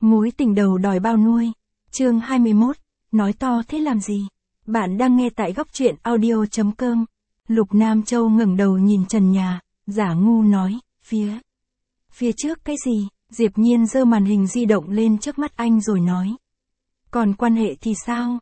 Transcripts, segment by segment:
Mối tình đầu đòi bao nuôi. Chương 21, nói to thế làm gì? Bạn đang nghe tại góc truyện audio.com. Lục Nam Châu ngẩng đầu nhìn trần nhà, giả ngu nói, phía trước cái gì? Diệp Nhiên giơ màn hình di động lên trước mắt anh rồi nói. Còn quan hệ thì sao?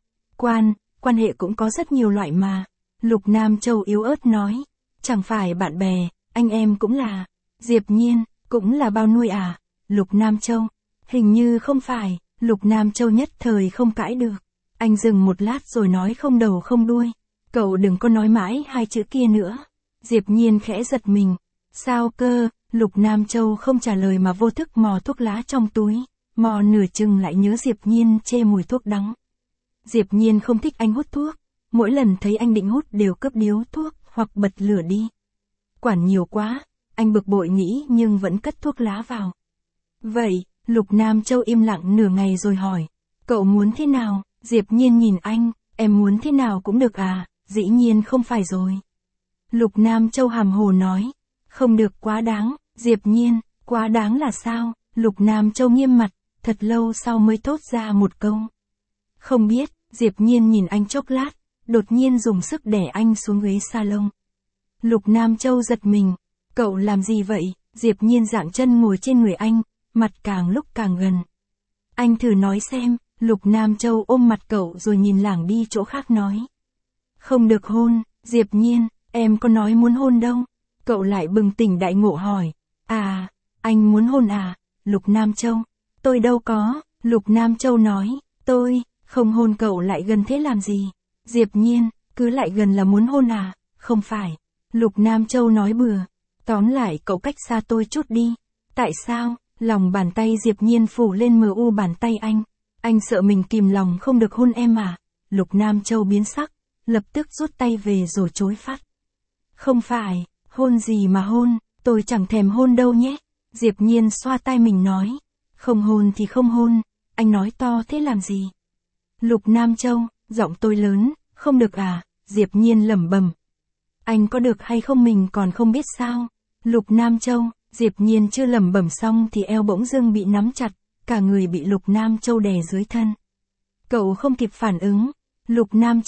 Quan hệ cũng có rất nhiều loại mà. Lục Nam Châu yếu ớt nói. Chẳng phải bạn bè, anh em cũng là. Diệp Nhiên, cũng là bao nuôi à? Lục Nam Châu. Hình như không phải. Lục Nam Châu nhất thời không cãi được. Anh dừng một lát rồi nói không đầu không đuôi. Cậu đừng có nói mãi hai chữ kia nữa. Diệp Nhiên khẽ giật mình. Sao cơ? Lục Nam Châu không trả lời mà vô thức mò thuốc lá trong túi. Mò nửa chừng lại nhớ Diệp Nhiên chê mùi thuốc đắng. Diệp Nhiên không thích anh hút thuốc. Mỗi lần thấy anh định hút đều cướp điếu thuốc hoặc bật lửa đi. Quản nhiều quá. Anh bực bội nghĩ nhưng vẫn cất thuốc lá vào. Vậy, Lục Nam Châu im lặng nửa ngày rồi hỏi. Cậu muốn thế nào? Diệp Nhiên nhìn anh. Em muốn thế nào cũng được à? Dĩ nhiên không phải rồi. Lục Nam Châu hàm hồ nói. Không được quá đáng. Diệp Nhiên, quá đáng là sao? Lục Nam Châu nghiêm mặt, thật lâu sau mới thốt ra một câu. Không biết. Diệp Nhiên nhìn anh chốc lát, đột nhiên dùng sức đè anh xuống ghế salon. Lục Nam Châu giật mình. Cậu làm gì vậy? Diệp Nhiên dạng chân ngồi trên người anh, mặt càng lúc càng gần. Anh thử nói xem. Lục Nam Châu ôm mặt cậu rồi nhìn lảng đi chỗ khác nói. Không được hôn. Diệp Nhiên, em có nói muốn hôn đâu. Cậu lại bừng tỉnh đại ngộ hỏi. À, anh muốn hôn à? Lục Nam Châu. Tôi đâu có. Lục Nam Châu nói. Tôi không hôn cậu lại gần thế làm gì? Diệp Nhiên, cứ lại gần là muốn hôn à? Không phải. Lục Nam Châu nói bừa. Tóm lại cậu cách xa tôi chút đi. Tại sao? Lòng bàn tay Diệp Nhiên phủ lên mờ u bàn tay anh. Anh sợ mình kìm lòng không được hôn em à? Lục Nam Châu biến sắc, lập tức rút tay về rồi chối phát. Không phải, hôn gì mà hôn, tôi chẳng thèm hôn đâu nhé. Diệp Nhiên xoa tay mình nói. Không hôn thì không hôn, anh nói to thế làm gì? Lục Nam Châu, giọng tôi lớn, không được à? Diệp Nhiên lẩm bẩm. Anh có được hay không mình còn không biết sao? Lục Nam Châu, Diệp Nhiên chưa lẩm bẩm xong thì eo bỗng dưng bị nắm chặt, cả người bị Lục Nam Châu đè dưới thân. Cậu không kịp phản ứng. Lục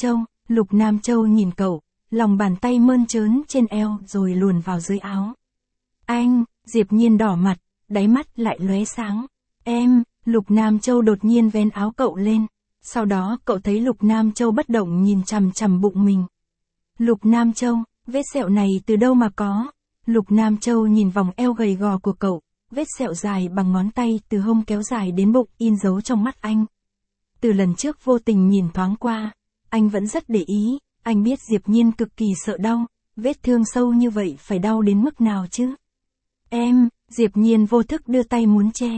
Nam Châu nhìn cậu, lòng bàn tay mơn trớn trên eo rồi luồn vào dưới áo. Anh, Diệp Nhiên đỏ mặt, đáy mắt lại lóe sáng. Em, Lục Nam Châu đột nhiên vén áo cậu lên. Sau đó cậu thấy Lục Nam Châu bất động nhìn chằm chằm bụng mình. Lục Nam Châu, vết sẹo này từ đâu mà có? Lục Nam Châu nhìn vòng eo gầy gò của cậu, vết sẹo dài bằng ngón tay từ hông kéo dài đến bụng in dấu trong mắt anh. Từ lần trước vô tình nhìn thoáng qua, anh vẫn rất để ý, anh biết Diệp Nhiên cực kỳ sợ đau, vết thương sâu như vậy phải đau đến mức nào chứ? Em, Diệp Nhiên vô thức đưa tay muốn che.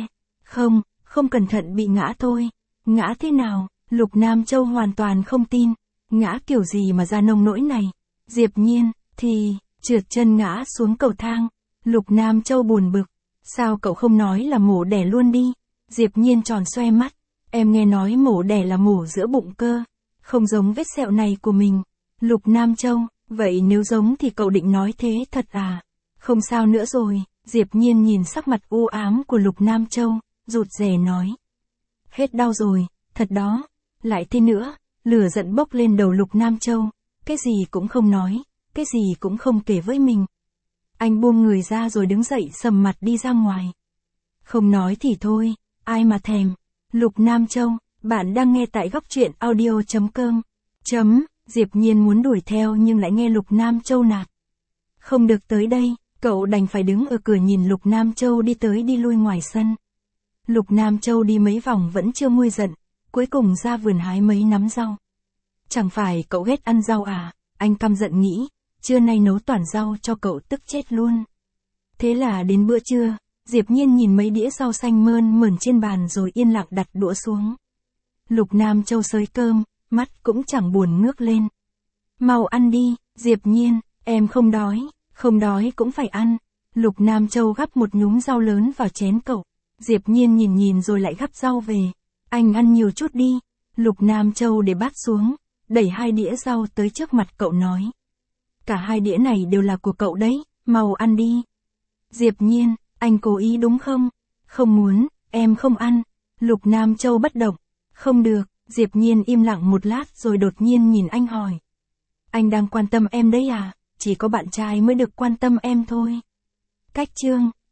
Không cẩn thận bị ngã thôi. Ngã thế nào? Lục Nam Châu hoàn toàn không tin. Ngã kiểu gì mà ra nông nỗi này? Diệp Nhiên, thì, trượt chân ngã xuống cầu thang. Lục Nam Châu buồn bực. Sao cậu không nói là mổ đẻ luôn đi? Diệp Nhiên tròn xoe mắt. Em nghe nói mổ đẻ là mổ giữa bụng cơ. Không giống vết sẹo này của mình. Lục Nam Châu, vậy nếu giống thì cậu định nói thế thật à? Không sao nữa rồi. Diệp Nhiên nhìn sắc mặt u ám của Lục Nam Châu, rụt rè nói. Hết đau rồi, thật đó. Lại thế nữa, lửa giận bốc lên đầu Lục Nam Châu. Cái gì cũng không nói, cái gì cũng không kể với mình. Anh buông người ra rồi đứng dậy sầm mặt đi ra ngoài. Không nói thì thôi, ai mà thèm. Lục Nam Châu, bạn đang nghe tại góc truyện audio.com. Diệp Nhiên muốn đuổi theo nhưng lại nghe Lục Nam Châu nạt. Không được tới đây, cậu đành phải đứng ở cửa nhìn Lục Nam Châu đi tới đi lui ngoài sân. Lục Nam Châu đi mấy vòng vẫn chưa nguôi giận, cuối cùng ra vườn hái mấy nắm rau. Chẳng phải cậu ghét ăn rau à? Anh căm giận nghĩ, trưa nay nấu toàn rau cho cậu tức chết luôn. Thế là đến bữa trưa, Diệp Nhiên nhìn mấy đĩa rau xanh mơn mởn trên bàn rồi yên lặng đặt đũa xuống. Lục Nam Châu xới cơm, mắt cũng chẳng buồn ngước lên. Mau ăn đi, Diệp Nhiên, em không đói cũng phải ăn. Lục Nam Châu gắp một nhúm rau lớn vào chén cậu. Diệp Nhiên nhìn rồi lại gắp rau về. Anh ăn nhiều chút đi. Lục Nam Châu để bát xuống, đẩy hai đĩa rau tới trước mặt cậu nói. Cả hai đĩa này đều là của cậu đấy, mau ăn đi. Diệp Nhiên, anh cố ý đúng không? Không muốn, em không ăn. Lục Nam Châu bất động. Không được, Diệp Nhiên im lặng một lát rồi đột nhiên nhìn anh hỏi. Anh đang quan tâm em đấy à? Chỉ có bạn trai mới được quan tâm em thôi. Cách chương